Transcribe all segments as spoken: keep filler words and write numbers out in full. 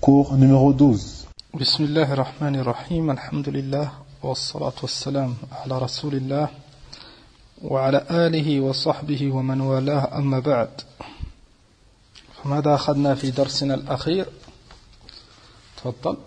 cours numéro douze. Bismillah ar-Rahman ar-Rahim, alhamdulillah, wa salatu wa salam ala rasulillah, wa ala alihi wa sahbihi wa man walah, amma ba'd. فماذا أخذنا في درسنا الأخير؟ تفضل.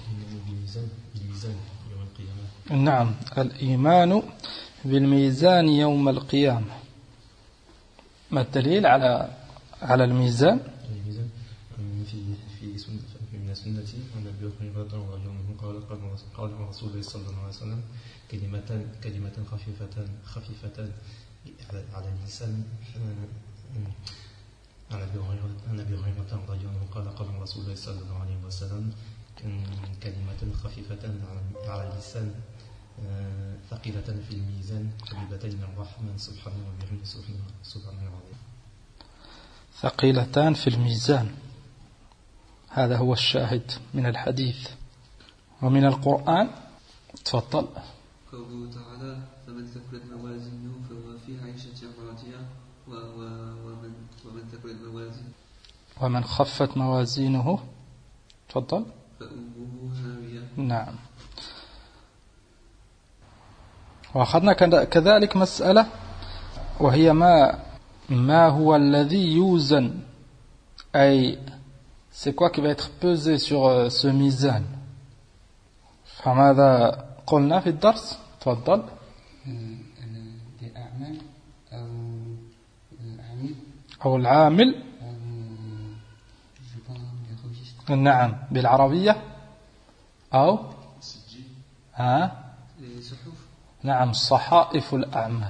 نعم، الإيمان بالميزان يوم القيامة. ما الدليل على على الميزان؟ الميزان في في سنة من السنة أن أبي هريرة رضي الله عنه قال قال رسول الله صلى الله عليه وسلم كلمتان كلمتان خفيفتان خفيفتان على اللسان عن أبي هريرة عن أبي هريرة رضي الله عنه قال قال رسول الله صلى الله عليه وسلم كلمتان خفيفتان على اللسان ثقيلة في الميزان حبيبتين الرحمن سبحانه وبحمده سبحانه العظيم. ثقيلتان في الميزان، هذا هو الشاهد من الحديث. ومن القرآن تفضل. قوله تعالى فمن ثقلت موازينه فهو في عيشة راضية ومن ومن ثقلت موازينه ومن خفت موازينه تفضل فأمه هاوية. نعم. وأخذنا كذلك مسألة وهي ما ما هو الذي يوزن، أي c'est quoi qui va être pesé sur ce ميزان. فماذا قلنا في الدرس؟ تفضل. الأعمال أو العامل أو العامل. نعم، بالعربية أو ها نعم صحائف الأعمال.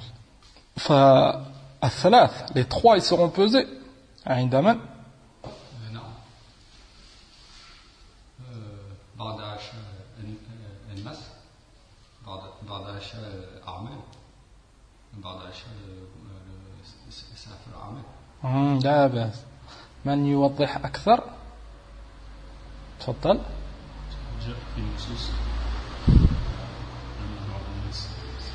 فالثلاث les trois ils seront pesés عند من؟ نعم بعد عشاء الناس، بعد بعد عشاء أعمال، بعد عشاء سافر أعمال. لا بأس. من يوضح أكثر؟ تفضل. جاء في النصوص أن بعض الناس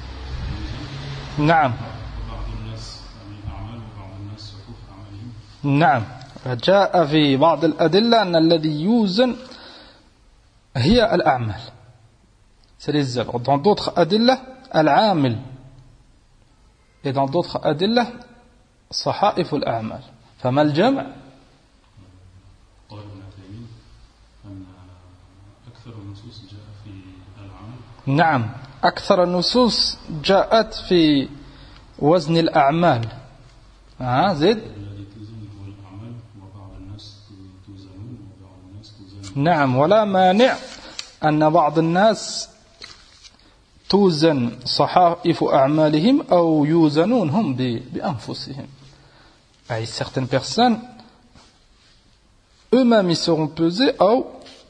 نعم وبعض الناس أعمال وبعض الناس صحف أعمالهم. نعم، جاء في بعض الأدلة أن الذي يوزن هي الأعمال. C'est les œuvres. Dans d'autres أدلة العامل. Et dans d'autres أدلة صحائف الأعمال. فما الجمع؟ قال ابن عثيمين أن أكثر النصوص جاء في العمل. نعم، أكثر النصوص جاءت في وزن الأعمال. ها زيد. الذي توزن هو الأعمال وبعض الناس توزنون وبعض الناس توزنون. نعم، ولا مانع أن بعض الناس توزن صحائف أعمالهم أو يوزنون هم بأنفسهم. أي certaines personnes eux-mêmes ils seront pesés أو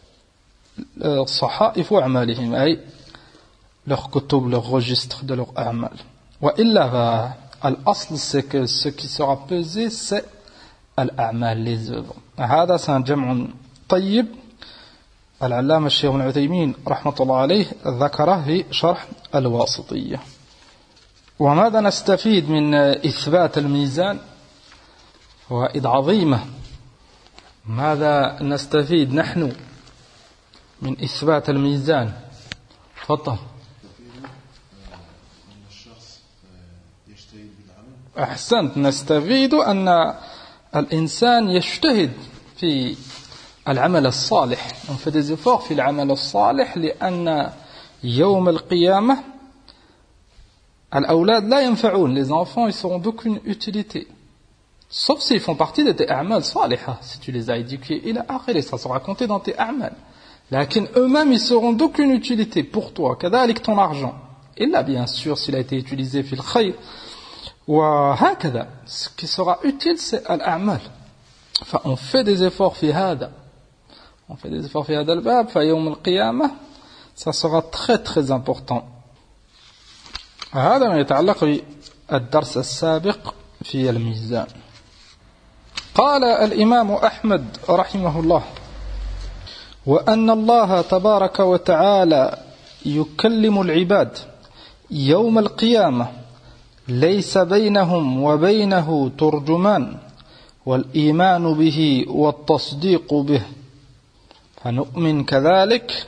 صحائف أعمالهم أي leur كتب, leur registre de leur أعمال. وإلا الأصل c'est que ce qui sera pesé c'est الأعمال, les œuvres. هذا c'est un جمع طيب. العلامة الشيخ ابن عثيمين رحمة الله عليه ذكره في شرح الواسطية. وماذا نستفيد من إثبات الميزان؟ فوائد عظيمة. ماذا نستفيد نحن من إثبات الميزان؟ تفضل. أحسنت. نستفيد أن الإنسان يجتهد في العمل الصالح. On fait des efforts في العمل الصالح لأن يوم القيامة الأولاد لا ينفعون. Les enfants ils seront d'aucune utilité. Sauf s'ils font partie de tes a'mal salihah. Si tu les as éduqués, il a akhiré, ça sera compté dans tes a'mal. Lakin eux-mêmes, ils seront d'aucune utilité pour toi. Kadalik ton argent. Il a bien sûr s'il a été utilisé fil khayr. Wa hakada. Ce qui sera utile, c'est al-a'mal. Enfin, on fait des efforts fi hada. On fait des efforts fi hada al-bab. Fa yawm al-qiyamah. Ça sera très très important. هذا ما يتعلق بالدرس السابق في الميزان. قال الإمام أحمد رحمه الله وأن الله تبارك وتعالى يكلم العباد يوم القيامة ليس بينهم وبينه ترجمان والإيمان به والتصديق به فنؤمن كذلك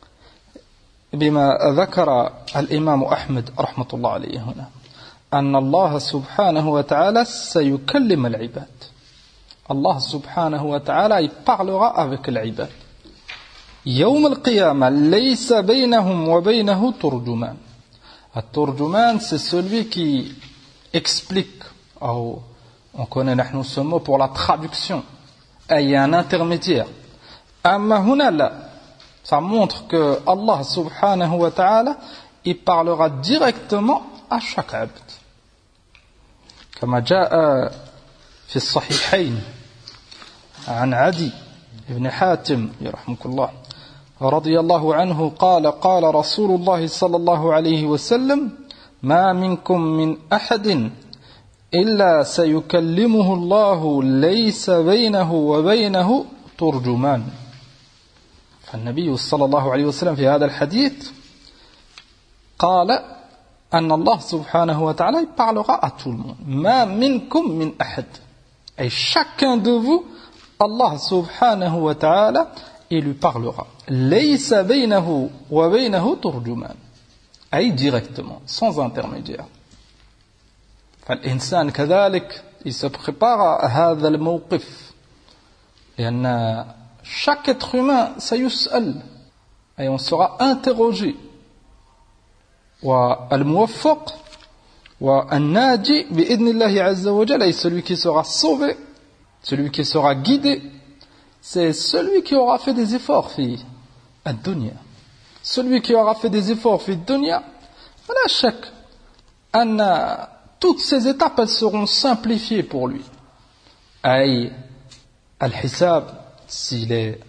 بما ذكر الإمام أحمد رحمة الله عليه هنا أن الله سبحانه وتعالى سيكلم العباد. Allah subhanahu wa ta'ala il parlera avec l'ibad. يوم القيامة ليس بينهم وبينه ترجمان. الترجمان c'est celui qui explique. Oh, on connaît نحن ce mot pour la traduction. Il y a un intermédiaire. أما هنا لا. Ça montre que Allah subhanahu wa ta'ala il parlera directement à chaque abd. كما جاء في الصحيحين عن عدي بن حاتم رحمه الله رضي الله عنه قال قال رسول الله صلى الله عليه وسلم ما منكم من أحد إلا سيكلمه الله ليس بينه وبينه ترجمان. فالنبي صلى الله عليه وسلم في هذا الحديث قال أن الله سبحانه وتعالى parlera à tout le monde. ما منكم من أحد. Et chacun de vous, Allah subhanahu wa ta'ala, il lui parlera. ليس بينه وبينه ترجمان. أي directement, sans intermédiaire. فالإنسان كذلك il se prépare à هذا الموقف. لأن chaque être humain سيسأل. Et on sera interrogé. والموفق والناجي بإذن الله عز وجل et celui qui sera sauvé, celui qui sera guidé, c'est celui qui aura fait des efforts fi ad-dunya. Celui qui aura fait des efforts fi ad-dunya, la shak anna toutes ces étapes elles seront simplifiées pour lui. Aïe al-hisab, s'il est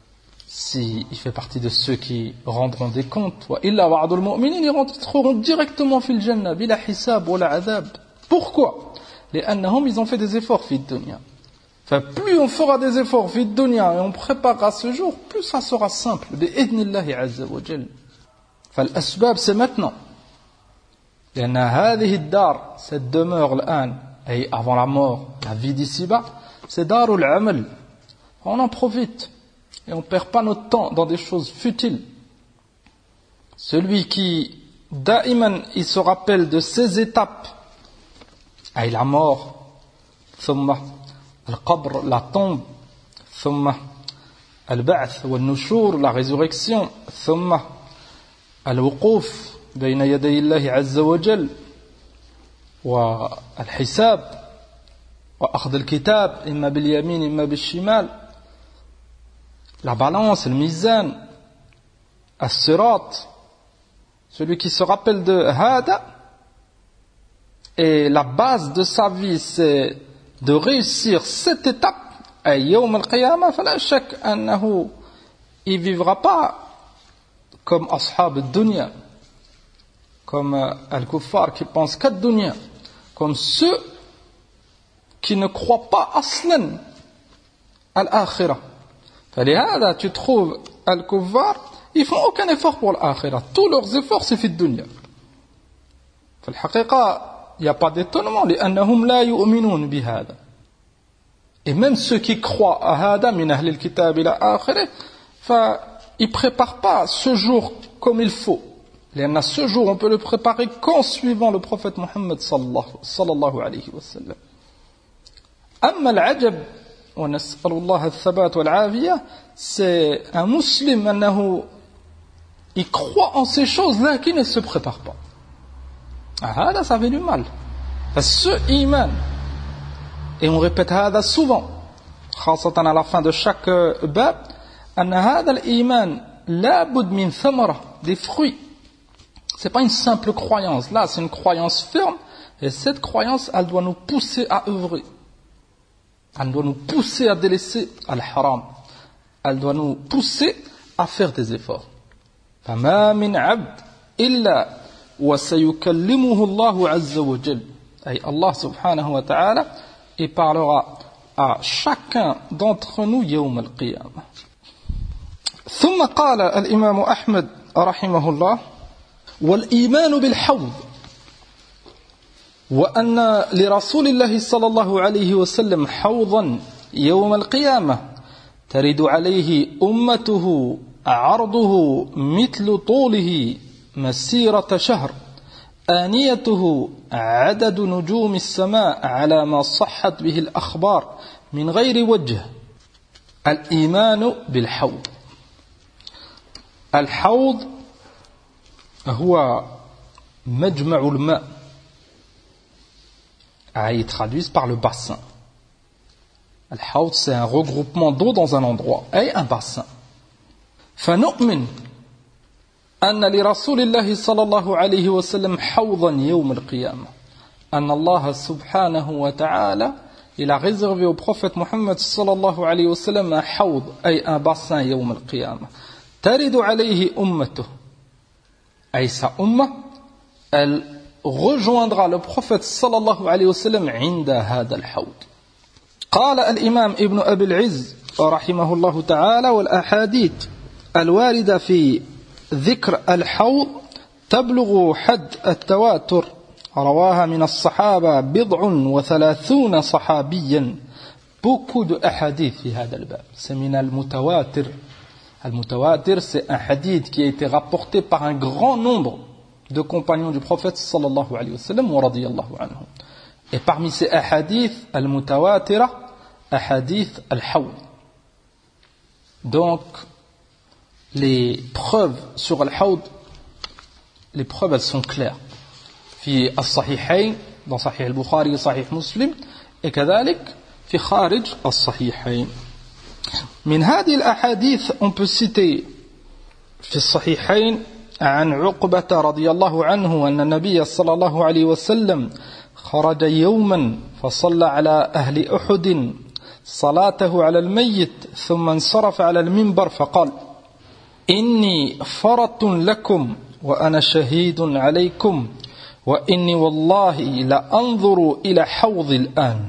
si il fait partie de ceux qui rendront des comptes, wa illa ba'dul mu'minin ils rentreront directement fil jannah bila hisab wala adhab. Pourquoi? لأنهم ils ont fait des efforts fi dunya. Enfin, plus on fera des efforts fi dunya et on préparera ce jour, plus ça sera simple bi'idnillahi azza wa jalla. فالأسباب c'est maintenant. لأن هذه الدار cette demeure الآن et avant la mort, la vie d'ici-bas, c'est darul amal. On en profite. Et on ne perd pas notre temps dans des choses futiles. Celui qui, da'iman, il se rappelle de ces étapes, aïe la mort, thumma al-qabr, la tombe, thumma al-ba'th, wal-nushur, la résurrection, thumma al-wuquf, bayna yaday Allahi azza wa jal, wa al-hisab, wa akhd al-kitab, imma bil-yamin, imma bil-shimal, la balance, le mizan, as-sirat, celui qui se rappelle de hada, et la base de sa vie c'est de réussir cette étape, à yawm al-qiyamah, fala shak annahu, il vivra pas comme ashab al-dunya, comme al-kuffar qui pensent qu'à dunya, comme ceux qui ne croient pas aslan à l'akhirah. فلهذا tu trouves al-kuffar ils font aucun effort pour l'akhirah, tous leurs efforts c'est في الدنيا. في الحقيقة il n'y a pas d'étonnement لأنهم لا يؤمنون بهذا. Et même ceux qui croient à هذا من أهل الكتاب إلى آخره فils ne préparent pas ce jour comme il faut. لأن ce jour on peut le préparer qu'en suivant le prophète Mohammed صلى الله عليه وسلم. أما العجب ونسأل الله الثبات والعافية, c'est un musulman أنه il croit en ces choses-là qui ne se prépare pas. Ah, là, ça fait du mal. Parce que ce iman, et on répète هذا souvent, خاصة à la fin de chaque bab, أن هذا الإيمان لابد من ثمرة, des fruits. C'est pas une simple croyance. Là, c'est une croyance ferme, et cette croyance, elle doit nous pousser à œuvrer. Elle doit nous pousser à délaisser al-haram. Elle doit nous pousser à faire des efforts. فما من عبد إلا وسيكلمه الله عز وجل. أي Allah subhanahu wa ta'ala, il parlera à chacun d'entre nous يوم القيامة. ثم قال الإمام أحمد رحمه الله: والإيمان بالحوض وأن لرسول الله صلى الله عليه وسلم حوضا يوم القيامة ترد عليه أمته عرضه مثل طوله مسيرة شهر آنيته عدد نجوم السماء على ما صحت به الأخبار من غير وجه الإيمان بالحوض. الحوض هو مجمع الماء. Ils traduisent par le bassin. Al-Hawd, c'est un regroupement d'eau dans un endroit, et un bassin. فنؤمن أن لرسول الله صلى الله عليه وسلم حوضا يوم القيامة. أن الله سبحانه وتعالى il a réservé au prophète Mohammed صلى الله عليه وسلم un حوض, أي un bassin يوم القيامة. ترد عليه أمته, أي sa umma, elle rejoindra le prophète صلى الله عليه وسلم عند هذا الحوض. قال الإمام ابن أبي العز رحمه الله تعالى: والأحاديث الواردة في ذكر الحوض تبلغ حد التواتر، رواها من الصحابة بضع وثلاثون صحابيا. Beaucoup de hadiths في هذا الباب. C'est من المتواتر. المتواتر, c'est un hadith qui a été rapporté par un grand nombre de compagnons du prophète sallallahu alayhi wa sallam wa radiyallahu anhum. Et parmi ces ahadith al-mutawatira, ahadith al-hawd. Donc, les preuves sur al-hawd, les preuves elles sont claires. في الصحيحين, dans Sahih al-Bukhari et Sahih Muslim, et كذلك في خارج الصحيحين. من هذه الأحاديث on peut citer في الصحيحين عن عقبة رضي الله عنه أن النبي صلى الله عليه وسلم خرج يوما فصلى على أهل أحد صلاته على الميت ثم انصرف على المنبر فقال: إني فرط لكم وأنا شهيد عليكم وإني والله لأنظر إلى حوض الآن.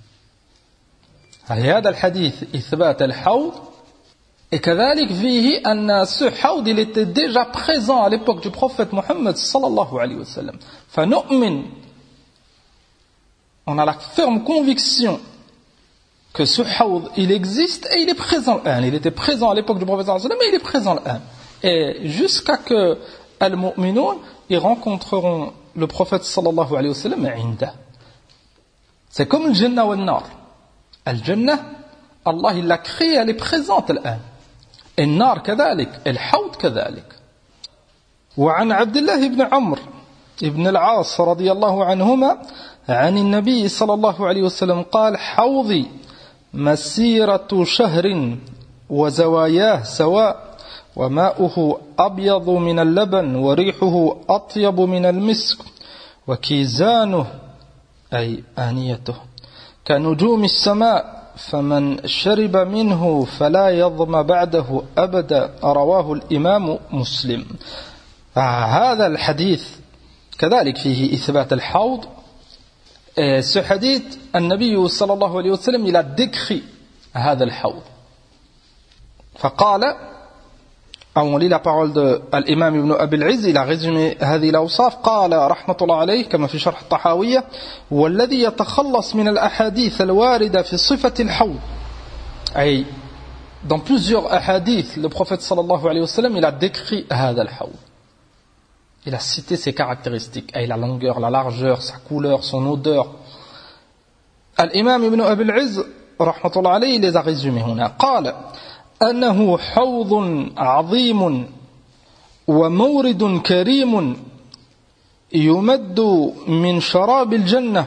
هذا الحديث إثبات الحوض. Et كذلك فيه أن ce حوض il était déjà présent à l'époque du prophète Mohammed sallallahu alayhi wa sallam. فنؤمن, on a la ferme conviction que ce حوض il existe et il est présent الآن. Il était présent à l'époque du prophète sallallahu alayhi wa sallam et il est présent الآن. Et jusqu'à que al-mu'minun ils rencontreront le prophète sallallahu alayhi wa sallam عنده. C'est comme le Jannah ou le Nar. Al-Jannah, Allah il l'a créée, elle est présente الآن. النار كذلك, الحوض كذلك. وعن عبد الله بن عمرو بن العاص رضي الله عنهما عن النبي صلى الله عليه وسلم قال: حوضي مسيرة شهر وزواياه سواء وماؤه أبيض من اللبن وريحه أطيب من المسك وكيزانه أي آنيته كنجوم السماء فمن شرب منه فلا يظمأ بعده أبدا. رواه الإمام مسلم. هذا الحديث كذلك فيه إثبات الحوض. Ce hadith, النبي صلى الله عليه وسلم il a décrit هذا الحوض. فقال, on lit la parole de l'imam Ibn Abi al-Izz, il a résumé هذه الأوصاف. قال رحمة الله عليه كما في شرح الطحاوية: والذي يتخلص من الأحاديث الواردة في صفة الحوض. أي dans plusieurs ahadith, le prophète sallallahu alayhi wa sallam il a décrit هذا الحوض. Il a cité ses caractéristiques, أي la longueur, la largeur, sa couleur, son odeur. الإمام Ibn Abi al-Izz رحمة الله عليه il les a résumés هنا. قال: أنه حوض عظيم ومورد كريم يمد من شراب الجنة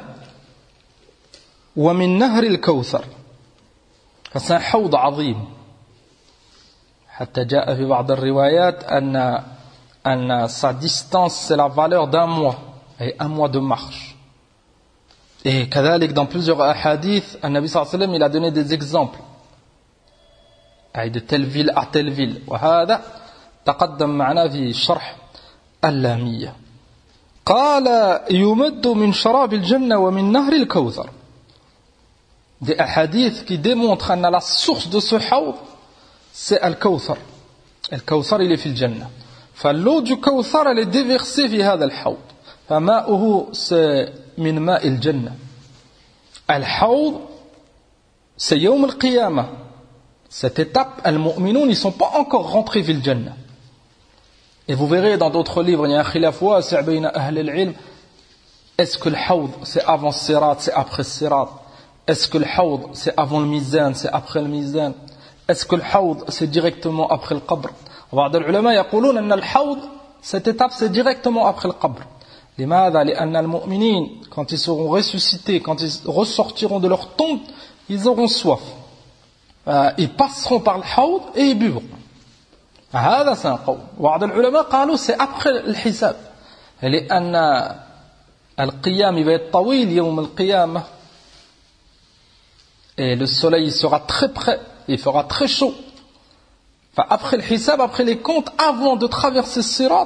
ومن نهر الكوثر. فسن حوض عظيم حتى جاء في بعض الروايات أن أن sa distance c'est la valeur d'un mois et un mois de marche. Et كذلك dans plusieurs ahadith, النبي صلى الله عليه وسلم il a donné des exemples. أي de telle ville à telle ville. وهذا تقدم معنا في شرح اللامية. قال: يمد من شراب الجنة ومن نهر الكوثر. Des hadiths qui démontrent أن la source de ce حوض c'est Al-Kawthar. Al-Kawthar il est في الجنة. فاللو du Kawthar elle est déversée في هذا الحوض. فماؤه c'est من ماء الجنة. الحوض c'est يوم القيامة. Cette étape, al-mu'minun, ils ne sont pas encore rentrés fil jannah. Et vous verrez dans d'autres livres, il y a un khilaf wasi' bayna ahl al-ilm. Est-ce que le hawd, c'est avant le sirat, c'est après le sirat? Est-ce que le hawd, c'est avant le mizan, c'est après le mizan? Est-ce que le hawd, c'est directement après le qabr? بعض العلماء يقولون أن الحوض, cette étape, c'est directement après le qabr. لماذا؟ لأن المؤمنين, quand ils seront ressuscités, quand ils ressortiront de leur tombe, ils auront soif. Euh, ils passeront par le hawd et ils buvront. هذا c'est un قول. بعض العلماء قالوا c'est après le hisab. لأن القيام il va être طويل يوم القيامة. Et le soleil sera très près, il fera très chaud. Enfin, après le hisab, après les comptes, avant de traverser le sirat,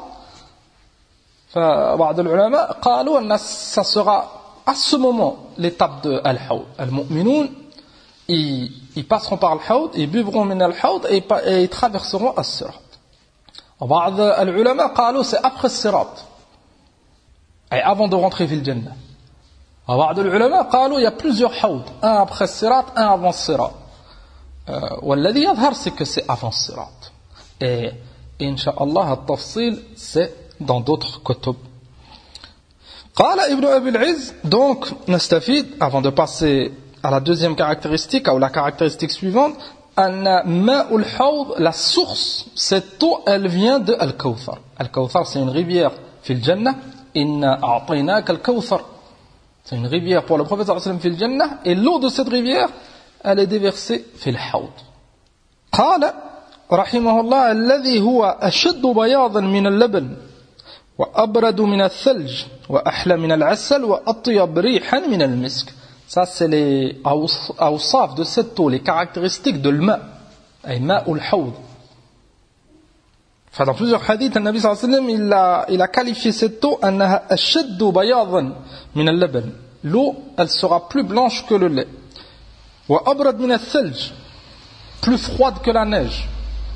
بعض العلماء قالوا أن ça sera à ce moment l'étape de al-hawd. Al-mu'minun, ils, ils passeront par le hawd, ils buvront min al-hawd et, et ils traverseront al-sirat. بعض العلماء قالوا c'est après le sirat, et avant de rentrer fil jannah. بعض العلماء قالوا il y a plusieurs hawd, un après le sirat, un avant le sirat. والذي يظهر c'est que c'est avant le sirat. Et incha'Allah التفصيل c'est dans d'autres kutub. قال ابن أبي العز, donc نستفيد avant de passer à la deuxième caractéristique ou la caractéristique suivante, أن ماء الحوض, la source, cette eau elle vient de Al-Kawthar. Al-Kawthar c'est une rivière fil jannah. Inna a'taynaka al-Kawthar, c'est une rivière pour le prophète sallallahu alayhi wa sallam fil jannah, et l'eau de cette rivière elle est déversée fil hawd. قال رحمه الله الذي هو أشد بياضا من اللبن وأبرد من الثلج وأحلى من العسل وأطيب ريحا من المسك. Ça c'est les awsaf de cette eau, les caractéristiques de l'ma, ay ma'ul hawd. Enfin, dans plusieurs hadiths, le Nabi sallallahu alayhi wa sallam il a, il a qualifié cette eau annaha ashaddu bayadan min al-laban. L'eau elle sera plus blanche que le lait. Wa abrad min al-thalj, plus froide que la neige.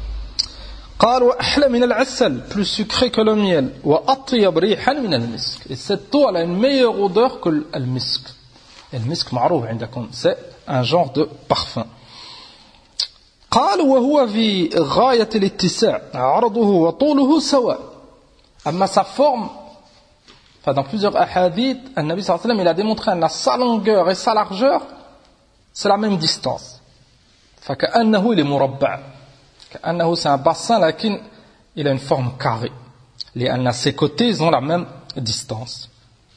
قال وأحلى من العسل, plus sucré que le miel. وأطيب ريحا من المسك. Et cette eau elle a une meilleure odeur que le misk. Et le misk معروف عندكم, c'est un genre de parfum. قال وهو في غاية الاتساع عرضه وطوله سواء. أما sa forme, enfin dans plusieurs ahadith, le Nabi sallallahu alayhi wa sallam il a démontré que sa longueur et sa largeur c'est la même distance. فكأنه il est مربع. كأنه c'est un bassin lakin il a une forme carrée. لأن ses côtés ils ont la même distance.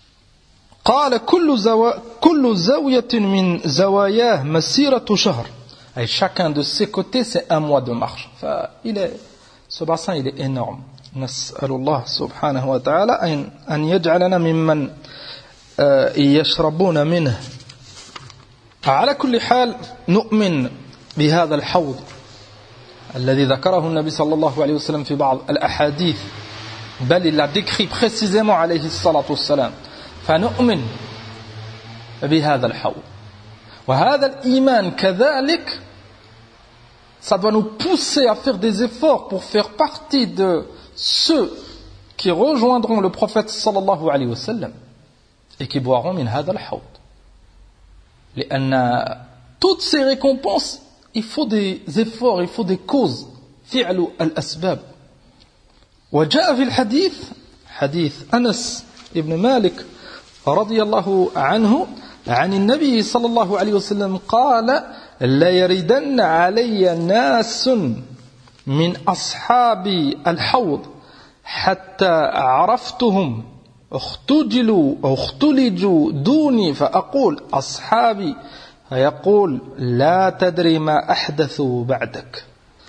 قال كل زوا كل زاوية من زواياه مسيرة شهر. Et chacun de ses côtés c'est un mois de marche. Enfin, il est, ce bassin il est énorme. نسأل الله سبحانه وتعالى أن أن يجعلنا ممن يشربون منه. على كل حال نؤمن بهذا الحوض الذي ذكره النبي صلى الله عليه وسلم في بعض الأحاديث, بل il l'a décrit précisément عليه الصلاة والسلام. فنؤمن بهذا الحوض. وهذا الإيمان كذلك, ça doit nous pousser à faire des efforts pour faire partie de ceux qui rejoindront le prophète sallallahu alayhi wa sallam et qui boiront min هذا الحوض. لأن toutes ces récompenses, il faut des efforts, il faut des causes. فعل الأسباب. وجاء في الحديث حديث أنس ابن مالك رضي الله عنه عن النبي صلى الله عليه وسلم قال لا يردن علي ناس من أصحاب الحوض حتى عرفتهم اختجلوا أو اختلجوا دوني فأقول أصحابي فيقول لا تدري ما أحدثوا بعدك.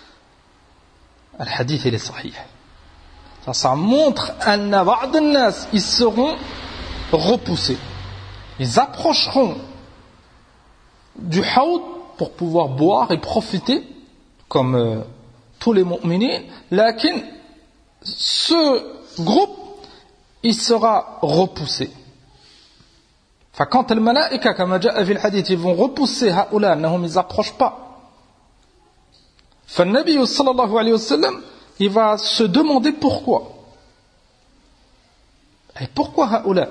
الحديث est صحيح. Ça, ça montre أن بعض الناس ils seront repoussés. Ils approcheront du hawd pour pouvoir boire et profiter comme euh, tous les mu'minines. Lakin ce groupe il sera repoussé. Enfin, quand les malaïka, comme جاء في الحديث, ils vont repousser هؤلاء أنهم ils approchent pas. فالنبي صلى الله عليه وسلم il va se demander pourquoi. Et pourquoi هؤلاء?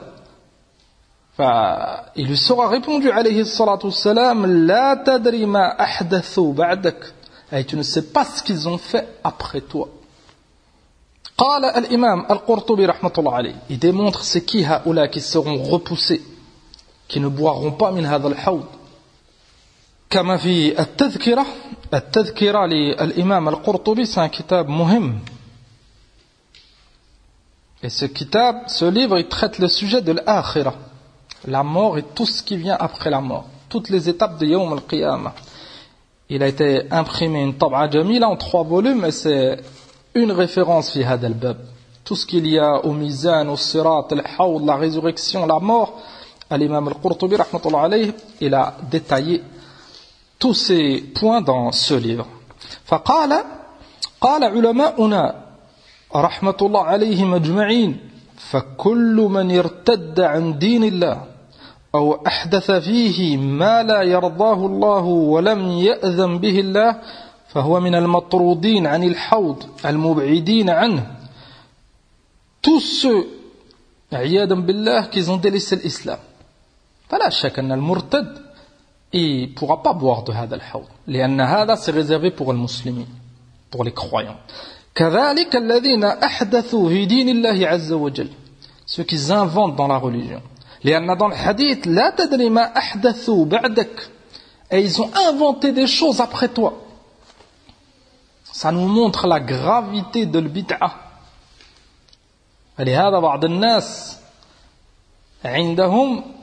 Il lui sera répondu عليه الصلاة والسلام لا تدري ما أحدثوا بعدك. Et tu ne sais pas ce qu'ils ont fait après toi. قال الإمام القرطبي رحمة الله عليه, il démontre c'est qui هؤلاء qui seront repoussés, qui ne boiront pas من هذا الحوض. كما في التذكرة, التذكرة للإمام القرطبي, c'est un kitab مهم. Et ce kitab, ce livre, il traite le sujet de l'akhira, la mort et tout ce qui vient après la mort, toutes les étapes de Yawm al-Qiyamah. Il a été imprimé une tab'a jamila en trois volumes et c'est une référence fi hada al-bab. Tout ce qu'il y a au mizan, au sirat, al-hawd, la résurrection, la mort, l'imam al-Qurtubi rahmatullah alayhi, il a détaillé tous ces points dans ce livre. فقال قال علماؤنا رحمة الله عليهم أجمعين فكل من ارتد عن دين الله أو أحدث فيه ما لا يرضاه الله ولم يأذن به الله فهو من المطرودين عن الحوض المبعدين عنه. Tous ceux عياذا بالله qui ont délaissé l'islam, فلا شك أن المرتد il ne pourra pas boire de هذا الحوض لأن هذا c'est réservé pour les musulmans, pour les croyants. كذلك الذين أحدثوا في دين الله عز وجل, ceux qui inventent dans la religion. لأن dans le hadith لا تدري ما أحدثوا بعدك, et ils ont inventé des choses après toi. Ça nous montre la gravité de l'bid'a. ولهذا بعض الناس عندهم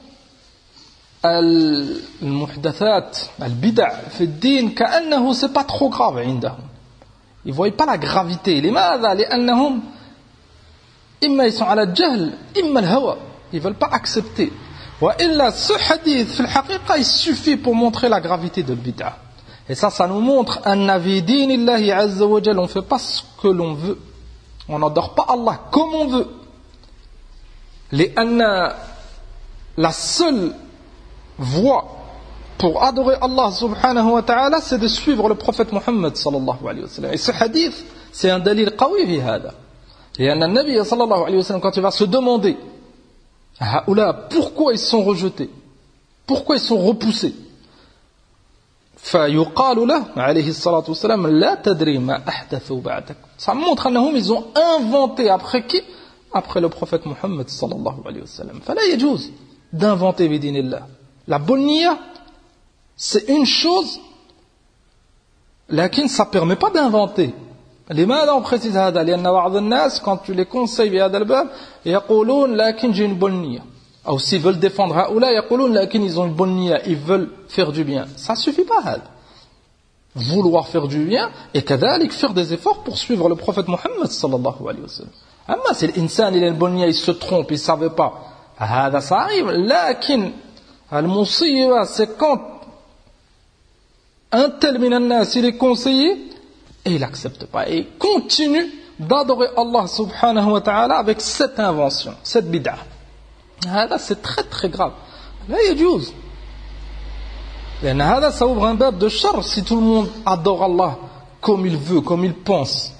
المحدثات البدع في الدين كأنه c'est pas trop grave عندهم. Ils ne voient pas la gravité. لماذا؟ لأنهم إما ils sont على الجهل إما الهوى. Ils ne veulent pas accepter. وإلا ce hadith في الحقيقة il suffit pour montrer la gravité de l'bid'a. Et ça, ça nous montre أن في دين الله عز وجل on ne fait pas ce que l'on veut. On n'adore pas Allah comme on veut. لأن la seule voie pour adorer Allah subhanahu wa ta'ala, c'est de suivre le prophète Muhammad sallallahu alayhi wa sallam. Et ce hadith, c'est un dalil qawi fi hada. Et un Nabi sallallahu alayhi wa sallam, quand il va se demander pourquoi ils sont rejetés, pourquoi ils sont repoussés, فيقال له عليه الصلاة والسلام لا تدري ما أحدثوا بعدك. Ça montre أنهم ils ont inventé après qui? Après le prophète Muhammad sallallahu alayhi wa sallam. فلا يجوز d'inventer بدين الله. La bonne niya, c'est une chose, lakin ça ne permet pas d'inventer. لماذا on précise هذا؟ لأن بعض الناس quand tu les conseilles بهذا الباب يقولون لكن j'ai une bonne niya. Ou s'ils veulent défendre هؤلاء يقولون لكن ils ont une bonne niya, ils veulent faire du bien. Ça ne suffit pas هذا. Vouloir faire du bien et كذلك faire des efforts pour suivre le prophète Muhammad sallallahu alayhi wa sallam. أما si l'insan il a une bonne niya, il se trompe, il ne savait pas, هذا ça arrive. لكن المصيبة c'est quand un tel min an-nas il est conseillé et il n'accepte pas et il continue d'adorer Allah subhanahu wa ta'ala avec cette invention, cette bid'a. هذا c'est très très grave. لا يجوز. لأن هذا ça ouvre un bab de char si tout le monde adore Allah comme il veut, comme il pense.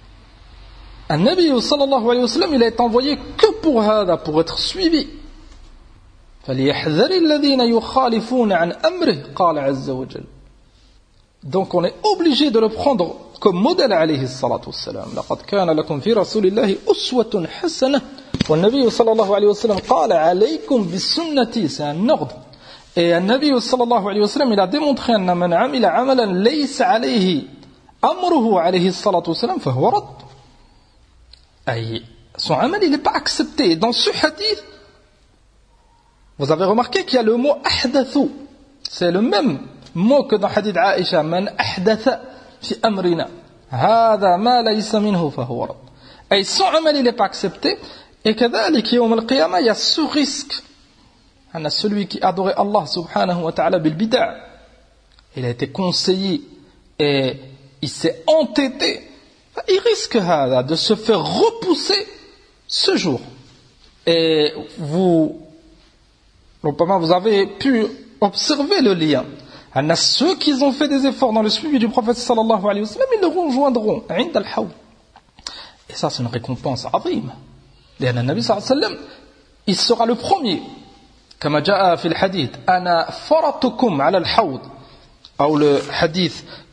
النبي صلى الله عليه وسلم il a été envoyé que pour هذا, pour être suivi. فليحذر الذين يخالفون عن أمره قال عز وجل. Donc on est obligé de le prendre comme modèle عليه الصلاة والسلام. لقد كان لكم في رسول الله أسوة حسنة. والنبي صلى الله عليه وسلم قال عليكم بالسنة, c'est un ordre. Et النبي صلى الله عليه وسلم il a démontré أن من عمل عملا ليس عليه أمره عليه الصلاة والسلام فهو رد. أي son amal il n'est pas accepté. Dans ce hadith, vous avez remarqué qu'il y a le mot ahdathu. C'est le même mot que dans le hadith Aïcha. Man ahdatha fi amrina. Hada ma laysa minhu fahuwa rad. Et son amal il n'est pas accepté. Et كذلك يوم القيامة il y a ce risque. Il y a celui qui adorait Allah subhanahu wa ta'ala bil bid'a. Il a été conseillé et il s'est entêté. Il risque هذا de se faire repousser ce jour. Et vous vous avez pu observer le lien. Il y a ceux qui ont fait des efforts dans le suivi du prophète sallallahu alayhi wa sallam, ils le rejoindront عند الحوض. Et ça c'est une récompense عظيمة. لأن النبي صلى الله عليه وسلم il sera le premier. كما جاء في الحديث أنا فرطكم على الحوض. Ou le hadith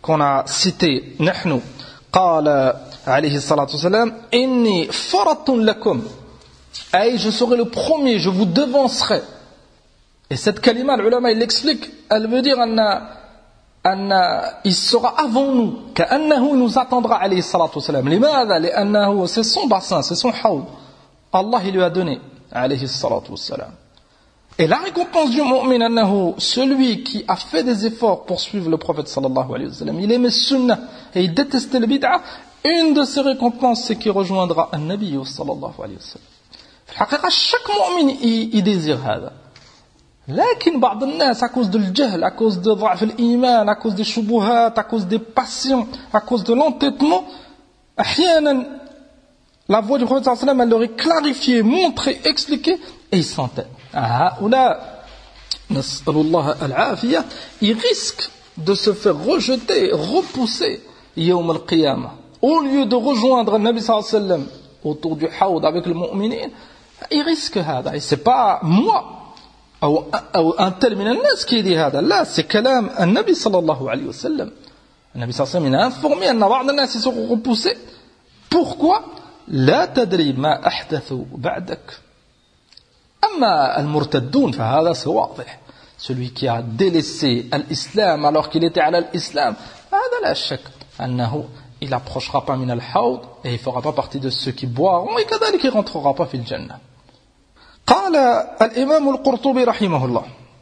qu'on a cité, نحن قال عليه الصلاة والسلام إني فرط لكم, أي je serai le premier, je vous devancerai. Et cette kalima, l'ulama il l'explique, elle veut dire أن أن il sera avant nous, كأنه nous attendra عليه الصلاة والسلام. لماذا؟ لأنه c'est son bassin, c'est son haoud. Allah il lui a donné عليه الصلاة والسلام. Et la récompense du mu'min, أنه celui qui a fait des efforts pour suivre le prophète sallallahu alayhi wa sallam, il aimait sunnah et il détestait le bid'ah, une de ses récompenses c'est qu'il rejoindra un nabi sallallahu alayhi wa sallam. في الحقيقة chaque mu'min il désire هذا. لكن بعض الناس à cause de الجهل, à cause de ضعف الإيمان, à cause des shubuhat, à cause des passions, à cause de l'entêtement, أحيانا la voix du prophète sallallahu alayhi wa sallam elle leur est clarifiée, montrée, expliquée et ils s'entêtent. هؤلاء نسأل الله العافية, ils risquent de se faire rejeter, repousser يوم القيامة. Au lieu de rejoindre le Nabi sallallahu alayhi wa sallam autour du haoud avec le mu'minin, ils risquent هذا. Et c'est pas moi أو أو un tel من الناس qui dit هذا, لا, c'est كلام النبي صلى الله عليه وسلم. النبي صلى الله عليه وسلم a informé أن بعض الناس seront repoussés. Pourquoi? لا تدري ما أحدثوا بعدك. أما المرتدون فهذا واضح, celui qui a délaissé l'islam alors qu'il était على الإسلام, هذا لا شك أنه il approchera pas من الحوض et il fera pas partie de ceux qui boiront et كذلك il rentrera pas في الجنة. قال الإمام القرطبي رحمه الله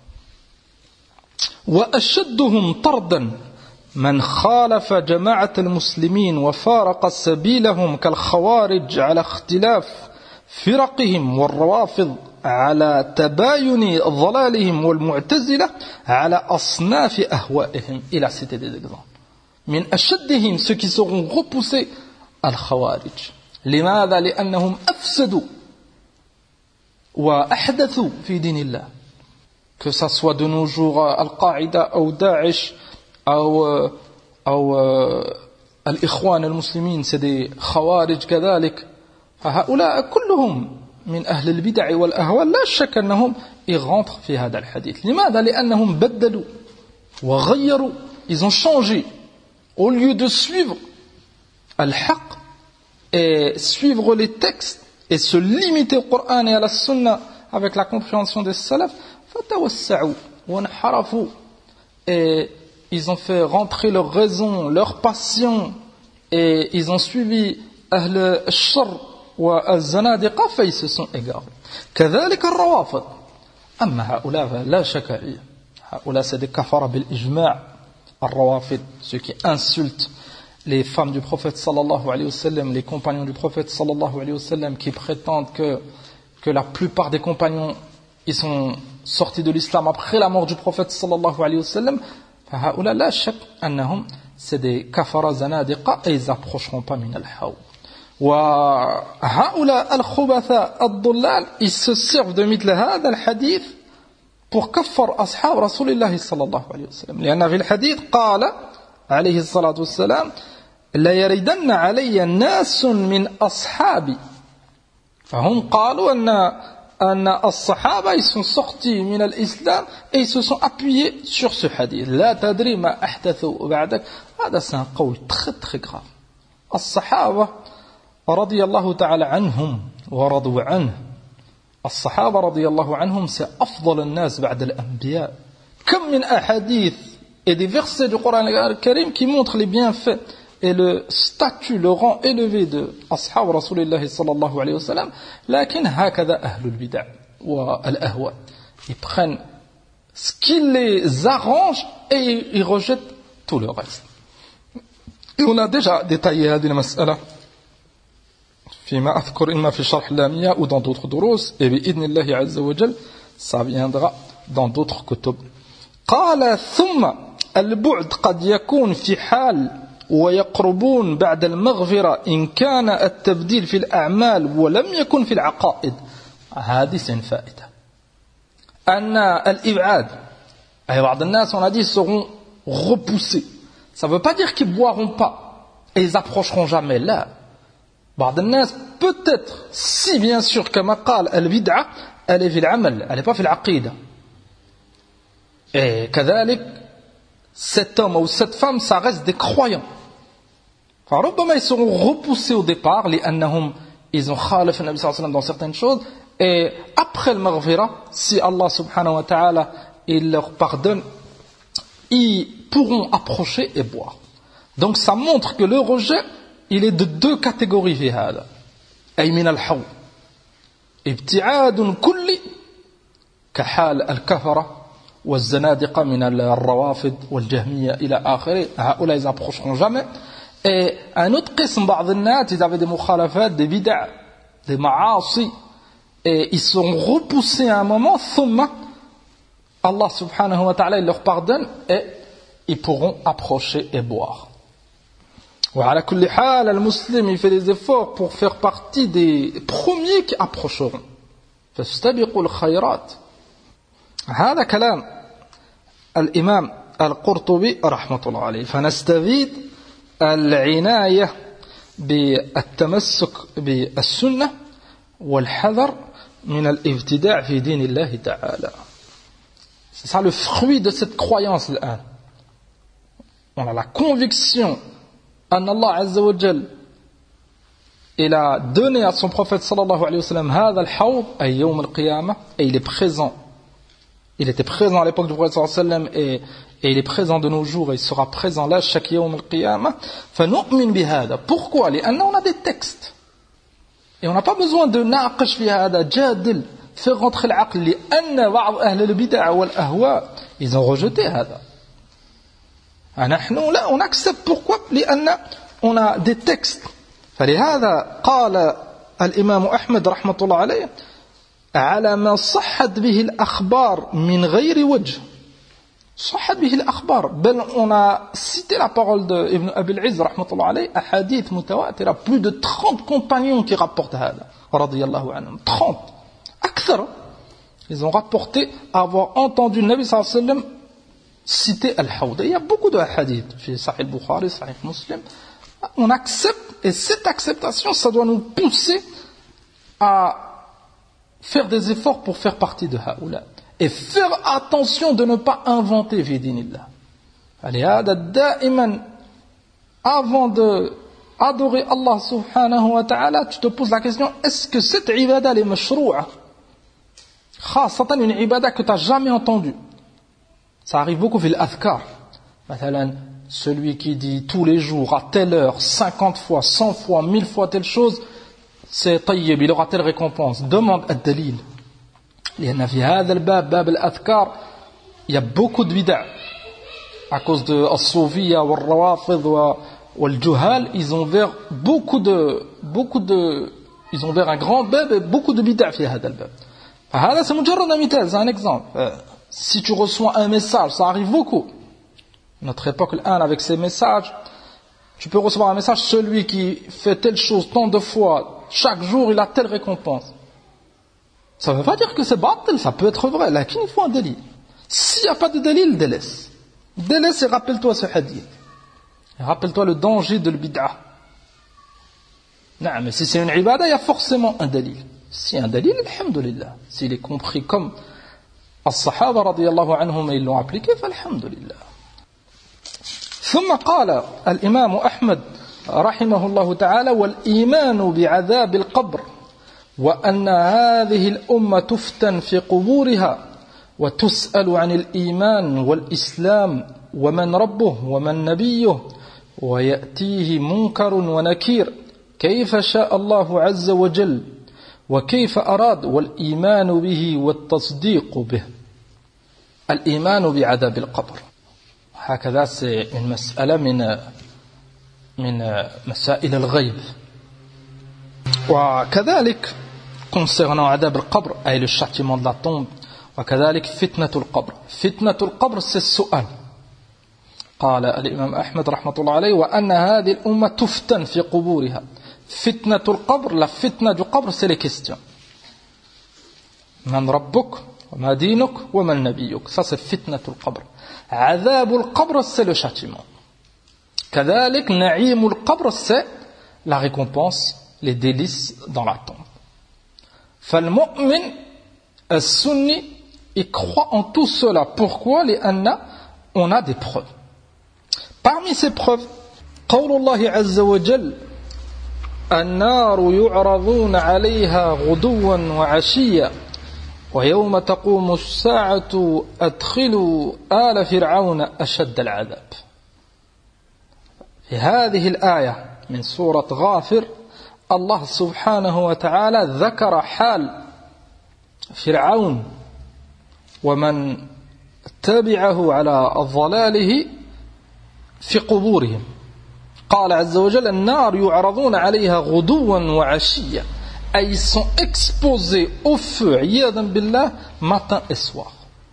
وأشدهم طردا من خالف جماعة المسلمين وفارق سبيلهم كالخوارج على اختلاف فرقهم والروافض على تباين ضلالهم والمعتزلة على أصناف أهوائهم. Il a cité des exemples. من أشدهم, ceux qui seront repoussés, الخوارج. لماذا؟ لأنهم أفسدوا وأحدثوا في دين الله. Que ça soit de nos jours Al-Qaïda ou Daesh ou ou الإخوان المسلمين, c'est des خوارج كذلك. فهؤلاء كلهم من أهل البدع والأهواء, لا شك أنهم يغنطوا في هذا الحديث. لماذا؟ لأنهم بدلوا وغيروا, ils ont changé. Au lieu de suivre al-haq et suivre les textes et se limiter au Coran et à la Sunna avec la compréhension des salaf, fatawassa'u wa nharafu, et ils ont fait rentrer leur raison, leur passion, et ils ont suivi ahl al-shar wa al-zanadiqa, fa ils se sont égarés. كذلك الروافض. أما هؤلاء لا شك عليهم, هؤلاء c'est des kafara bil ijma'. Al-Rawafid, ceux qui insultent les femmes du prophète sallallahu alayhi wa sallam, les compagnons du prophète sallallahu alayhi wa sallam, qui prétendent que, que la plupart des compagnons ils sont sortis de l'islam après la mort du prophète sallallahu alayhi wa sallam, فهؤلاء لا شك أنهم c'est des kafara zanadiqa et ils approcheront pas min al-haw. وهؤلاء الخبثاء الضلال, ils se servent de مثل هذا الحديث pour كفر أصحاب رسول الله صلى الله عليه وسلم. لأن في الحديث قال عليه الصلاة والسلام لا يردن علي ناس من أصحابي, فهم قالوا أن أن الصحابة ils sont sortis من الإسلام et ils se sont appuyés sur ce hadith. لا تدري ما أحدثوا بعدك. هذا c'est un قول très très grave. الصحابة رضي الله تعالى عنهم ورضوا عنه. الصحابة رضي الله عنهم c'est أفضل الناس بعد الأنبياء. كم من أحاديث et des versets du Coran al-Karim qui montrent les bienfaits et le statut, le rang élevé de أصحاب رسول الله صلى الله عليه وسلم. لكن هكذا أهل البدع والأهواء, ils prennent ce qui les arrange et ils rejettent tout le reste. Et on a déjà détaillé هذه المسألة فيما أذكر إما في شرح اللامية ou dans d'autres دروس, et بإذن الله عز وجل ça viendra dans d'autres كتب. قال ثم البعد قد يكون في حال ويقربون بعد المغفرة إن كان التبديل في الأعمال ولم يكن في العقائد. هذه c'est une فائدة أن الإبعاد, et بعض الناس on a dit seront repoussés, ça ne veut pas dire qu'ils ne boiront pas et ils approcheront jamais là. بعض الناس peut-être, si bien sûr كما قال البدعة elle est في العمل, elle n'est pas في العقيدة. Et كذلك cet homme ou cette femme, ça reste des croyants. فربما ils seront repoussés au départ, لأنهم ils ont khalif le Nabi sallallahu alayhi wa sallam dans certaines choses, et après le maghfira, si Allah subhanahu wa ta'ala il leur pardonne, ils pourront approcher et boire. Donc ça montre que le rejet, il est de deux catégories في هذا. أي من الحوض ابتعاد كلي كحال الكفرة والزنادقة من الروافض والجهمية إلى آخره. هؤلاء ils approcheront jamais. Et un autre قسم بعض الناس ils avaient des mukhalafat, des bid'a, des ma'asi, et ils seront repoussés à un moment, ثم Allah subhanahu wa ta'ala il leur pardonne et ils pourront approcher et boire. وعلى كل حال المسلم il fait des efforts pour faire partie des premiers qui approcheront. فاستبقوا الخيرات. هذا كلام الإمام القرطبي رحمة الله عليه. فنستفيد العناية بالتمسك بالسنة والحذر من الابتداع في دين الله تعالى. C'est ça le fruit de cette croyance là. On a la conviction أن الله عز وجل il a donné à son prophète sallallahu alayhi wa sallam هذا الحوض أي يوم القيامة, et il est présent. Il était présent à l'époque du prophète sallallahu alayhi wa sallam et, et il est présent de nos jours et il sera présent là chaque يوم القيامة. فنؤمن بهذا. Pourquoi? لأن on a des textes et on n'a pas besoin de ناقش في هذا جادل faire rentrer العقل لأن بعض أهل البدع والأهواء ils ont rejeté هذا. نحن لا on accepte. Pourquoi? لأن on a des textes. فلهذا قال الإمام أحمد رحمة الله عليه على ما صحت به الأخبار من غير وجه. صحت به الأخبار. بل on a cité la parole de Ibn Abi al-Izz رحمة الله عليه أحاديث متواترة, plus de trente compagnons qui rapportent هذا رضي الله عنهم. trente أكثر. Ils ont rapporté avoir entendu le Nabi sallallahu alayhi wa sallam citer Al-Hawd. Il y a beaucoup de hadiths chez Sahih Bukhari, Sahih Muslim. On accepte, et cette acceptation, ça doit nous pousser à faire des efforts pour faire partie de Haoula. Et faire attention de ne pas inventer fi dinillah. Avant de adorer Allah subhanahu wa ta'ala, tu te poses la question, est-ce que cette ibada est mashrou'a? Khasatan une ibada que tu n'as jamais entendue. Ça arrive beaucoup fil adhkar. Mathalan, celui qui dit tous les jours, à telle heure, cinquante fois, cent fois, mille fois telle chose, c'est tayyib, il aura telle récompense. Demande ad-dalil. لأن في هذا الباب باب الأذكار il y a beaucoup de bid'a à cause de as-soufiyya wal-rawafid wal-juhal. Ils ont ouvert beaucoup de beaucoup de ils ont ouvert un grand bab et beaucoup de bid'a في هذا الباب. فهذا c'est مجرد مثال, c'est un exemple. Si tu reçois un message, ça arrive beaucoup. Notre époque, l'un avec ses messages, tu peux recevoir un message, celui qui fait telle chose tant de fois, chaque jour, il a telle récompense. Ça ne veut pas dire que c'est batil, ça peut être vrai. Là, il faut un délit. S'il n'y a pas de délit, délaisse. Délaisse et rappelle-toi ce hadith. Et rappelle-toi le danger de l'bid'a. Non, mais si c'est une ibada, il y a forcément un délit. Si un délit, alhamdulillah. S'il est compris comme الصحابة رضي الله عنهم ils l'ont appliqué فالحمد لله. ثم قال الإمام أحمد رحمه الله تعالى والإيمان بعذاب القبر وأن هذه الأمة تفتن في قبورها وتسأل عن الإيمان والإسلام ومن ربه ومن نبيه ويأتيه منكر ونكير كيف شاء الله عز وجل وكيف أراد والإيمان به والتصديق به. الإيمان بعذاب القبر هكذا c'est une مسألة من من مسائل الغيب. وكذلك concernant عذاب القبر أي le châtiment de la tombe, وكذلك فتنة القبر. فتنة القبر c'est السؤال. قال الإمام أحمد رحمة الله عليه وأن هذه الأمة تفتن في قبورها. فتنة القبر, la fitna du qabr, c'est les questions. من ربك وما دينك ومن نبيك. Ça c'est فتنة القبر. عذاب القبر c'est le châtiment. كذلك نعيم القبر c'est la récompense, les délices dans la tombe. فالمؤمن السني il croit en tout cela. Pourquoi? لأن on a des preuves. Parmi ces preuves, قول الله عز وجل النار يعرضون عليها غدوا وعشيا ويوم تقوم الساعة أدخلوا آل فرعون أشد العذاب. في هذه الآية من سورة غافر الله سبحانه وتعالى ذكر حال فرعون ومن تبعه على ضلاله في قبورهم. قال عز وجل النار يعرضون عليها غدوا وعشيا. Et ils sont exposés au feu, yadan billah, matin et soir.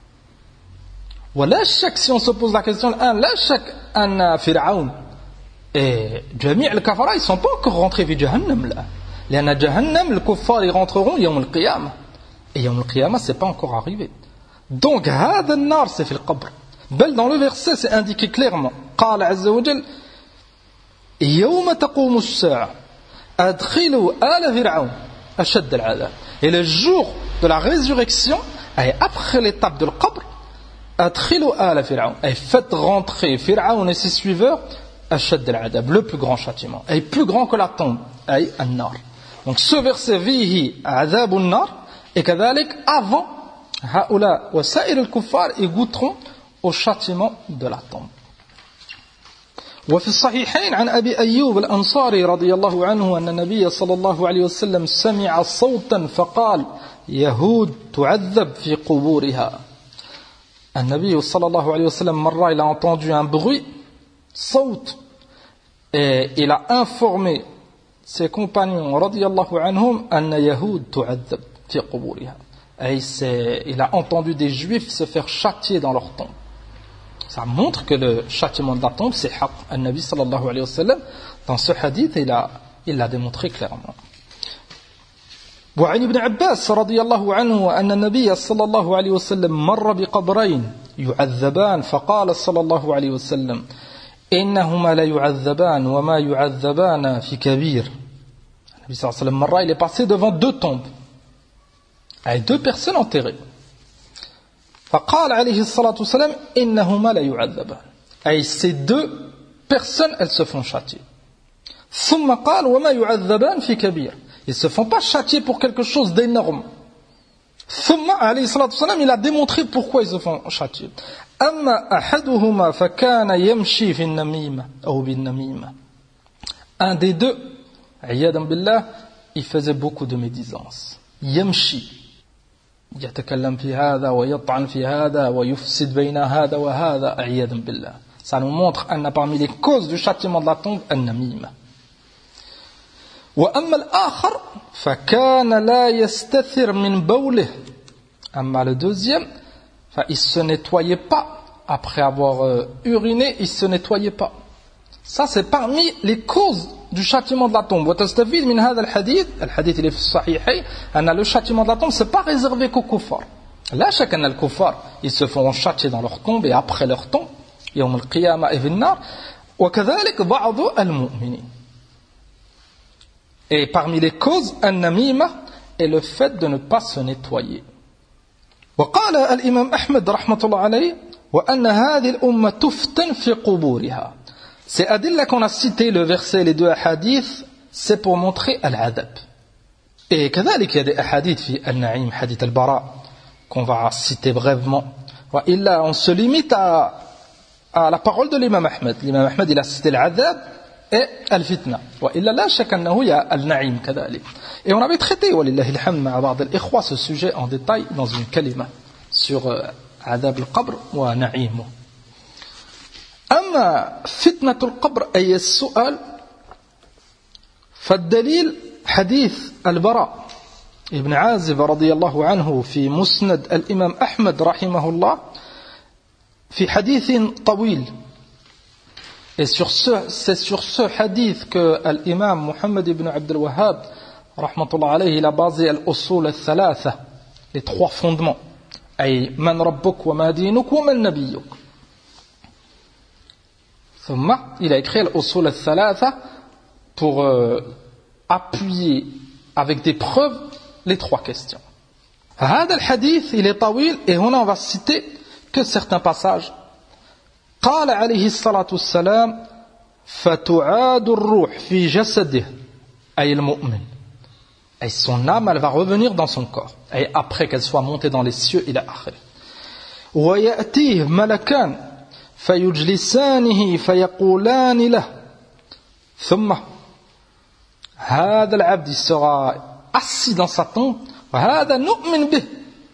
ولا شك, si on se pose la question الآن, لا شك أن فرعون et جميع الكفار ils sont pas encore rentrés في جهنم là. لأن جهنم الكفار rentreront يوم القيامة. Et يوم القيامة c'est pas encore arrivé. Donc هذا النار c'est في القبر. بل dans le verset c'est indiqué clairement. قال عز وجل يوم تقوم الساعة أدخلوا آل فرعون أشد العذاب. Et le jour de la résurrection, et après l'étape de l'qabr, أدخلوا آل فرعون, et faites rentrer Pharaon et ses suiveurs أشد العذاب, le plus grand châtiment, et plus grand que la tombe, أي النار. Donc ce verset فيه عذاب النار, et كذلك avant هؤلاء وسائر الكفار ils goûteront au châtiment de la tombe. وفي الصحيحين عن أبي أيوب الأنصاري رضي الله عنه أن النبي صلى الله عليه وسلم سمع صوتا فقال يهود تعذب في قبورها. النبي صلى الله عليه وسلم مرة il a entendu un bruit, صوت, et il a informé ses compagnons رضي الله عنهم أن يهود تعذب في قبورها. Et il a entendu des juifs se faire châtier dans leur tombe. Ça montre que le châtiment de la tombe, c'est haqq. Al-Nabi sallallahu alayhi wa sallam, dans ce hadith, il a, il l'a démontré clairement. وعن ابن عباس رضي الله عنه أن النبي صلى الله عليه وسلم مر بقبرين يعذبان فقال صلى الله عليه وسلم إنهما لا يعذبان وما يعذبان في كبير. النبي صلى الله عليه وسلم مر, il est passé devant deux tombes avec deux personnes enterrées. فقال عليه الصلاة والسلام إنهما لا يعذبان. Et ces deux personnes, elles se font châtier. ثم قال وما يعذبان في كبير. Ils ne se font pas châtier pour quelque chose d'énorme. ثم عليه الصلاة والسلام, il a démontré pourquoi ils se font châtier. أما أحدهما فكان يمشي في النميمة أو بالنميمة. Un des deux, عياذا بالله, il faisait beaucoup de médisance. يمشي يتكلم في هذا ويطعن في هذا ويفسد بين هذا وهذا عياذا بالله. Ça nous montre أن parmi les causes du châtiment de la tombe النميمة. وأما الآخر فكان لا يستثر من بوله. أما le deuxième, il se nettoyait pas après avoir euh, uriné, il se nettoyait pas. Ça c'est parmi les causes du châtiment de la tombe. وتستفيد من هذا الحديث, الحديث اللي في الصحيحين, أن le châtiment de la tombe c'est pas réservé qu'aux kuffar. لا شك أن الكفار ils se feront châtier dans leur tombe et après leur tombe يوم القيامة et في النار. وكذلك بعض المؤمنين. Et parmi les causes النميمة est le fait de ne pas se nettoyer. وقال الإمام أحمد رحمة الله عليه وأن هذه الأمة تفتن في قبورها. Ces adilla qu'on a cité, le verset, les deux hadiths, c'est pour montrer al-adab. Et كذلك il y a des hadiths في al-Na'im, hadith al-Bara, qu'on va citer brièvement. Et là, on se limite à, à la parole de l'imam Ahmed. L'imam Ahmed, il a cité al-adab et al-fitna. Et là, là, chacun il y a al-Na'im كذلك. Et on avait traité, walillahi alhamd, ma'a ba'd al-ikhwa, ce sujet en détail dans une kalima sur euh, adab al-qabr wa na'imu. أما فتنة القبر أي السؤال فالدليل حديث البراء ابن عازب رضي الله عنه في مسند الإمام أحمد رحمه الله في حديث طويل. Et sur ce, c'est sur ce hadith que l'imam Muhammad ibn Abd al-Wahhab rahmatullah alayhi, il a basé al-usul al-thalatha, les trois fondements, أي من ربك وما دينك ومن نبيك. ثم il a écrit al-usul al-thalatha pour euh, appuyer avec des preuves les trois questions. هذا الحديث il est طويل et on va citer que certains passages قال عليه الصلاة والسلام فتعاد الروح في جسده أي المؤمن et son âme elle va revenir dans son corps et après qu'elle soit montée dans les cieux إلى آخره ويأتيه ملكان فيجلسانه فيقولان له ثم هذا العبد sera assis dans sa tombe وهذا نؤمن به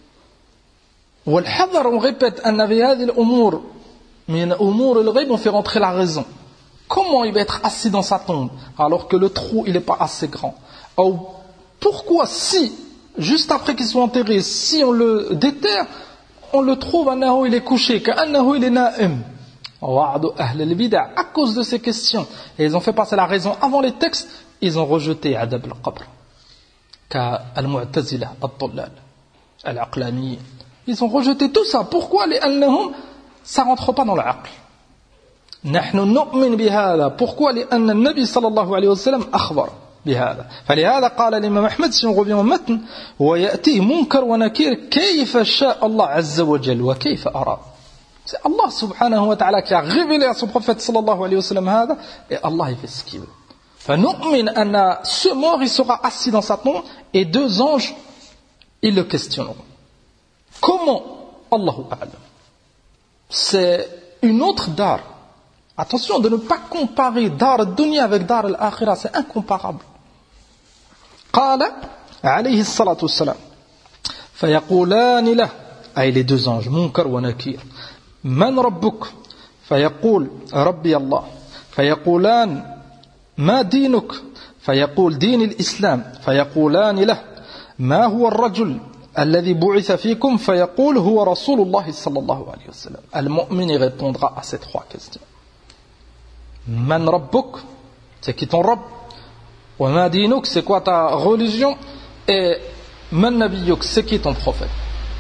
والحذر on répète أن في هذه الأمور من أمور الغيب on fait rentrer la raison. Comment il va être assis dans sa tombe alors que le trou il n'est pas assez grand? Ou pourquoi si juste après qu'il soit enterré, si on le déterre, on le trouve أنه il est couché, كأنه il est نائم. وعد أهل البدع à cause de ces questions et ils ont fait passer la raison avant les textes, ils ont rejeté عذاب القبر كالمعتزلة الضلال العقلانيين. Ils ont rejeté tout ça. Pourquoi لأنهم ça rentre pas dans le عقل. نحن نؤمن بهذا. Pourquoi لأن النبي صلى الله عليه وسلم أخبر بهذا. فلهذا قال الإمام أحمد si on revient au متن ويأتيه منكر ونكير كيف شاء الله عز وجل وكيف أراد. C'est Allah subhanahu wa ta'ala qui a révélé à son prophète صلى الله عليه وسلم هذا et Allah il fait ce qu'il veut. فنؤمن أن ce mort il sera assis dans sa tombe et deux anges ils le questionneront. Comment? Allahu a'lam. C'est une autre dar. Attention de ne pas comparer dar al-dunya avec dar al-akhirah, c'est incomparable. قال عليه الصلاة والسلام فيقولان له أي les deux anges منكر ونكير من ربك فيقول ربي الله فيقولان ما دينك فيقول دين الإسلام فيقولان له ما هو الرجل الذي بعث فيكم فيقول هو رسول الله صلى الله عليه وسلم. المؤمن répondra à ces trois questions. من ربك, c'est qui ton Rabb? وما دينك, c'est quoi ta religion? Et من نبيك, c'est qui ton prophète?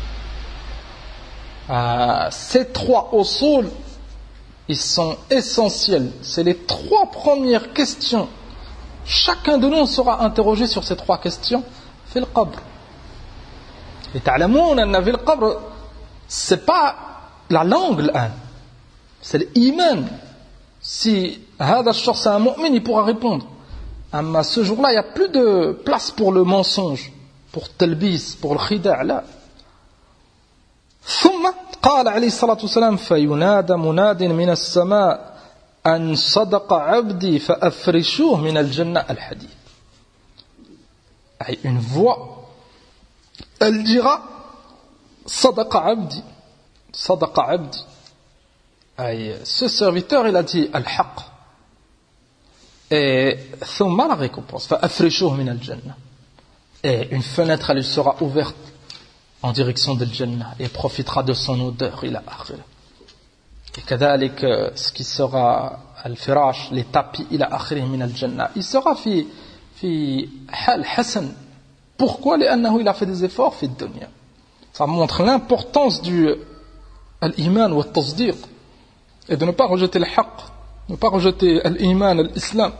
euh, Ces trois usul, ils sont essentiels. C'est les trois premières questions. Chacun de nous sera interrogé sur ces trois questions. في القبر. Et تعلمون أن في القبر c'est pas la langue الآن, c'est l'iman. Si هذا الشخص est un mu'min, il pourra répondre. Mais ce jour-là, il n'y a plus de place pour le mensonge, pour talbis, pour le khida'. لا. ثم قال عليه الصلاة والسلام فينادى مناد من السماء أن صدق عبدي فأفرشوه من الجنة الحديد. Une voix elle dira Sadaqa abdi, Sadaqa abdi. Et ce serviteur il a dit Al-Haq. Et thumma la récompense Fa'afrishuh min al-Jannah. Et une fenêtre elle sera ouverte en direction de Jannah et profitera de son odeur ila akhir. Et kadhalik ce qui sera al-firash, les tapis ila akhir min al-Jannah, il sera fi fi hal hasan. Pourquoi? لأنه il a fait des efforts في الدنيا. Ça montre l'importance du l'iman ou le tasdiq et de ne pas rejeter le haqq, ne pas rejeter l'iman, l'islam.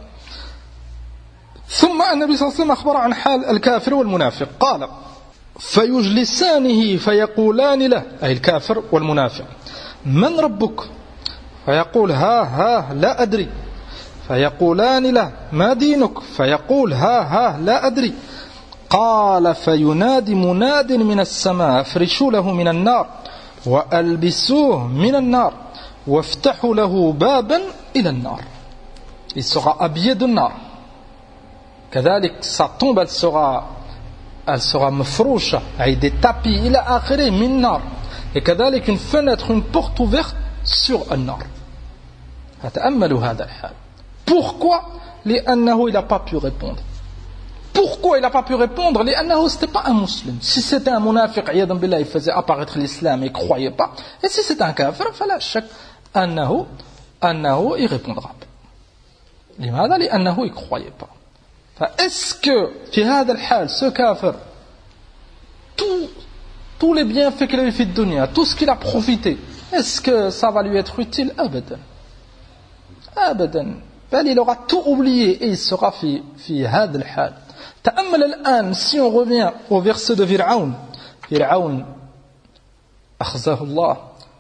ثم النبي صلى الله عليه وسلم أخبر عن حال الكافر والمنافق قال فيجلسانه فيقولان له أي الكافر والمنافق من ربك فيقول ها ها لا أدري فيقولان له ما دينك فيقول ها ها لا أدري قال فينادي مناد من السماء افرشوا له من النار وألبسوه من النار وافتحوا له بابا إلى النار. Il sera habillé de nar. كذلك sa tombe elle sera elle sera mafroucha avec des tapis إلى آخره من nar. Et كذلك une fenêtre, une porte ouverte sur un nar. فتأملوا هذا الحال. Pourquoi? لأنه il n'a pas pu répondre. Pourquoi il n'a pas pu répondre? لأنه c'était pas un musulman. Si c'était un munafiq, il faisait apparaître l'islam et il croyait pas. Et si c'était un kafir, فلا شك أنه أنه il répondra pas. لماذا؟ لأنه il croyait pas. Est-ce que في هذا الحال ce kafir tout tous les bienfaits qu'il a eu fait de dunya, tout ce qu'il a profité, est-ce que ça va lui être utile? أبدا أبدا. بل il aura tout oublié et il sera في في هذا الحال. تأمل الآن si on revient au verset de Fir'aun. Fir'aun أخزاه الله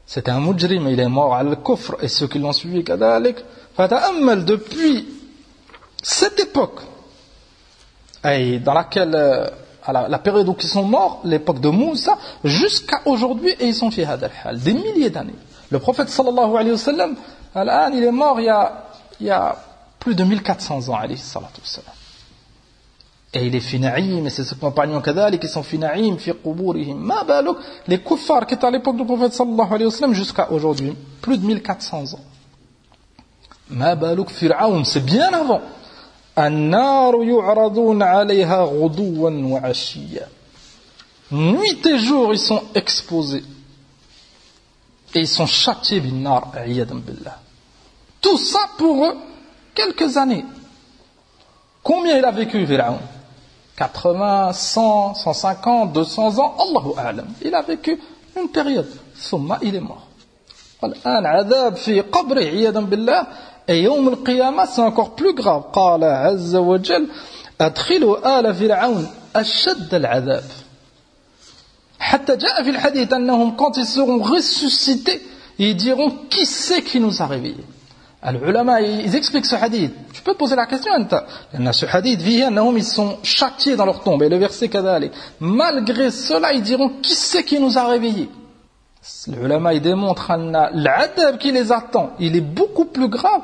c'était un mujrim, il est mort al-kufr, et ceux qui l'ont suivi, kadalik, fata'ammal depuis cette époque, et dans laquelle, à la, la période où ils sont morts, l'époque de Moussa, jusqu'à aujourd'hui, et ils sont fi hadal hal, des milliers d'années. Le prophète sallallahu alayhi wa sallam, al-an, il est mort il y a, il y a plus de mille quatre cents ans, alayhi salatu wa sallam. Et il est fi na'im, et c'est ce compagnon kadalik, qui sont fi na'im, fi quburihim. Ma balouk, les kuffars qui étaient à l'époque du prophète sallallahu alayhi wa sallam jusqu'à aujourd'hui, plus de mille quatre cents ans. Ma balouk Fir'aun, c'est bien avant. An-naru yu'radun 'alayha ghuduwan wa 'ashiyya. Nuit et jour, ils sont exposés. Et ils sont châtiés bin nar, a'yadan billah. Tout ça pour eux, quelques années. Combien il a vécu Fir'aun? quatre-vingts, cent, cent cinquante, deux cents ans, Allahu a'lam. Il a vécu une période. Thumma, il est mort. Al-an, adab fi qabri, a'yadan billah. Et yawm al-qiyamah, c'est encore plus grave. Qala azza wa jal, adkhilu ala Fir'aun ashad al-adab. Hatta ja'a fi al-hadith annahum, quand ils seront ressuscités, ils diront, qui c'est qui nous a réveillés? Al-ulama, ils expliquent ce hadith. Tu peux poser la question, ce hadith, ils sont châtiés dans leur tombe. Et le verset kadalik. Malgré cela, ils diront, qui c'est qui nous a réveillés? L'ulama, il démontre l'adab qui les attend. Il est beaucoup plus grave.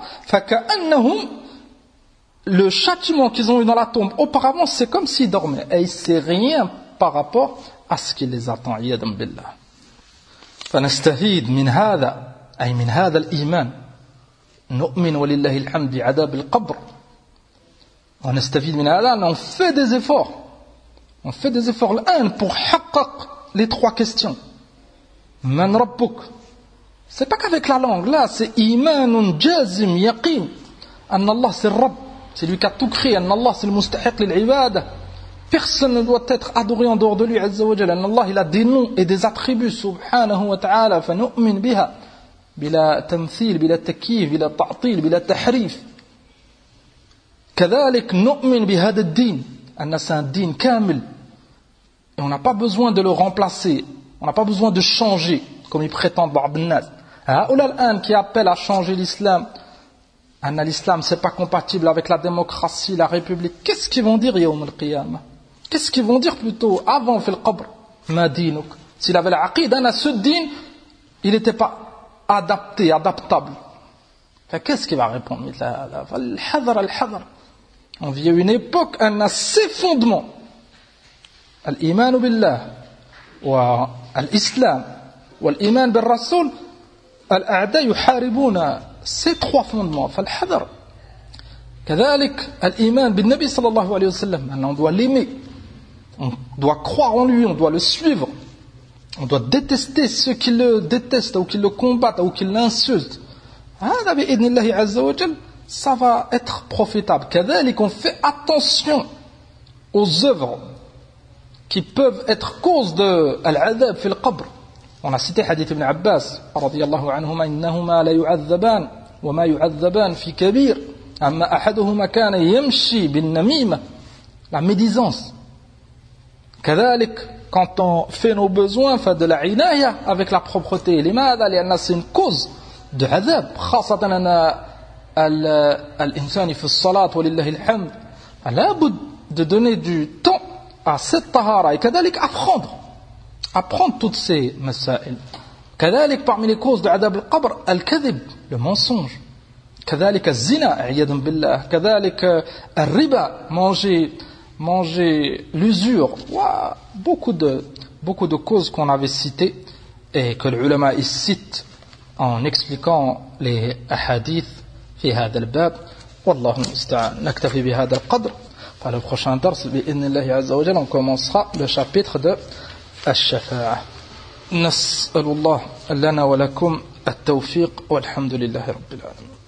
Le châtiment qu'ils ont eu dans la tombe auparavant, c'est comme s'ils dormaient. Et c'est rien par rapport à ce qui les attend. Iyadam billah. فنستفيد من هذا أي من هذا الإيمان نؤمن ولله الحمد بعذاب القبر ونستفيد من هذا on fait des efforts on fait des efforts الآن pour حقق les trois questions من ربك c'est pas qu'avec la langue là c'est إيمان جازم يقين أن الله c'est le Rabb c'est lui qui a tout créé أن الله c'est le مستحق للعبادة personne ne doit être adoré en dehors de lui عز وجل أن الله il a des noms et des attributs سبحانه وتعالى فنؤمن بها بلا تمثيل بلا تكييف بلا تعطيل بلا تحريف كذلك نؤمن بهذا الدين أن c'est un دين كامل et on n'a pas besoin de le remplacer on n'a pas besoin de changer comme ils prétendent بعض الناس هؤلاء الآن qui appellent à changer l'islam أن l'islam c'est pas compatible avec la démocratie la république qu'est-ce qu'ils vont dire يوم القيامة qu'est-ce qu'ils vont dire plutôt avant في القبر ما دينك s'il avait l'aqid أن ce din il n'était pas adapté, adaptable. Qu'est-ce qu'il va répondre? On vit une époque, on a ses fondements. Al-iman billah, wa al-islam, wa al-iman bil rasoul, al-a'da yuharibuna, ces trois fondements. Fal-hadar. كذلك الإيمان بالنبي صلى الله عليه وسلم, on doit l'aimer, on doit croire en lui, on doit le suivre. On doit détester ceux qui le détestent ou qui le combattent ou qui l'insultent. Ça va être profitable. كذلك on fait attention aux œuvres qui peuvent être cause de العذاب في القبر. On a cité hadith ibn Abbas رضي الله عنهما إنهما لا يعذبان وما يعذبان في كبير أما أحدهما كان يمشي بالنميمة la médisance. كذلك quand on fait nos besoins, fait de la inaya avec la propreté. لماذا؟ لأن c'est une cause de عذاب. خاصة أن الإنسان في الصلاة ولله الحمد لا بد de donner du temps à cette tahara et كذلك apprendre apprendre toutes ces مسائل. كذلك parmi les causes de عذاب القبر الكذب, le mensonge. كذلك الزنا عياذا بالله. كذلك الربا, manger manger l'usure, wow, beaucoup de beaucoup de causes qu'on avait citées et que les ulama ils citent en expliquant les hadiths في هذا الباب. والله المستعان. نكتفي بهذا القدر. Pour le prochain dars بإذن الله عز وجل on commencera le chapitre de الشفاعة. نسأل الله لنا ولكم التوفيق والحمد لله رب العالمين.